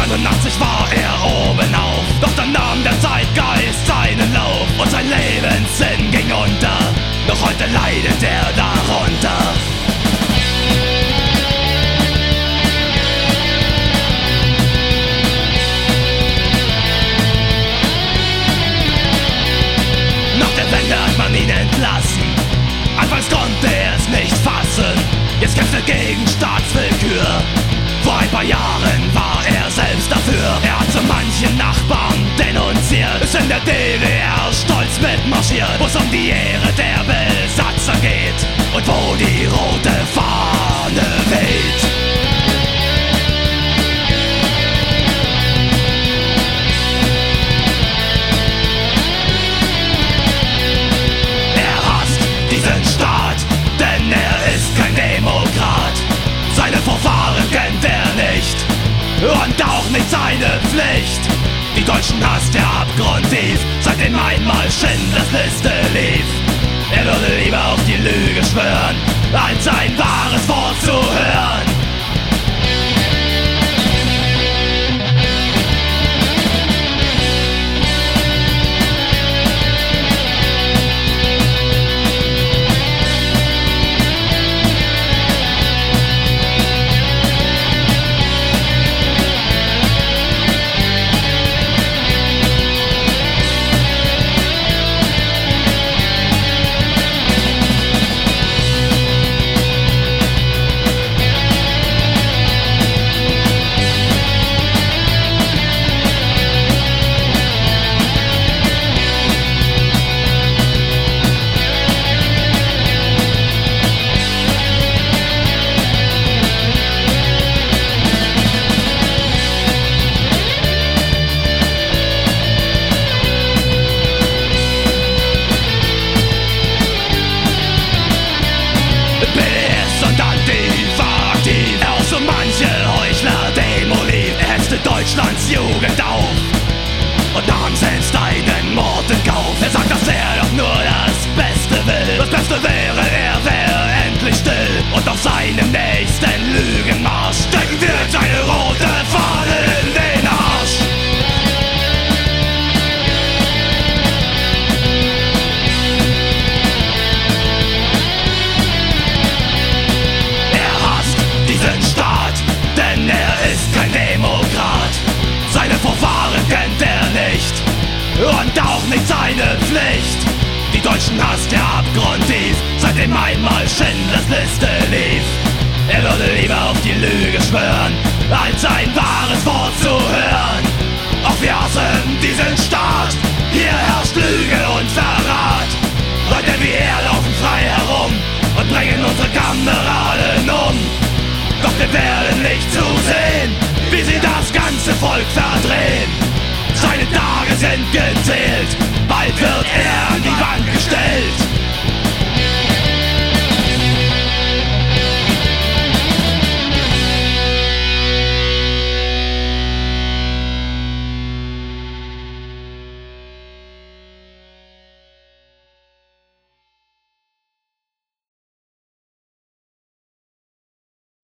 89 war er oben auf, doch dann nahm der Zeitgeist seinen Lauf und sein Lebenssinn ging unter. Noch heute leidet er darunter. Nach der Wende hat man ihn entlassen. Anfangs konnte er es nicht fassen. Jetzt kämpft er gegen Staatswillkür. Vor ein paar Jahren war er selbst dafür. Er hat so manchen Nachbarn denunziert, ist in der DDR stolz mitmarschiert, wo's um die Ehre der Besatzer geht und wo die rote Fahne weht. Er hasst diesen Staat, denn er ist kein Demokrat. Seine Vorfahren kennt er nicht und auch nicht seine Pflicht. Die Deutschen hasst er abgrundtief, seitdem einmal Schindlers Liste lief. Er würde lieber auf die Lüge schwören, als ein wahres Wort zu hören. Deutschlands Jugend auf und nahm selbst einen Mord in Kauf. Er sagt, dass er doch nur das Beste will. Das Beste wäre, er wäre endlich still und auf seinem nächsten Lügenmarsch stecken wird eine rote Fahne in den Arsch. Er hasst diesen Staat, denn er ist kein Demokrat. Seine Vorfahren kennt er nicht und auch nicht seine Pflicht. Die Deutschen hasst er abgrundtief, seitdem einmal Schindlers Liste lief. Er würde lieber auf die Lüge schwören, als ein wahres Wort zu hören. Auch wir hassen diesen Staat, hier herrscht Lüge und Verrat. Leute wie er laufen frei herum und bringen unsere Kameraden um. Doch wir werden nicht zusehen, wie sie das ganze Volk verdrehen. Seine Tage sind gezählt, bald wird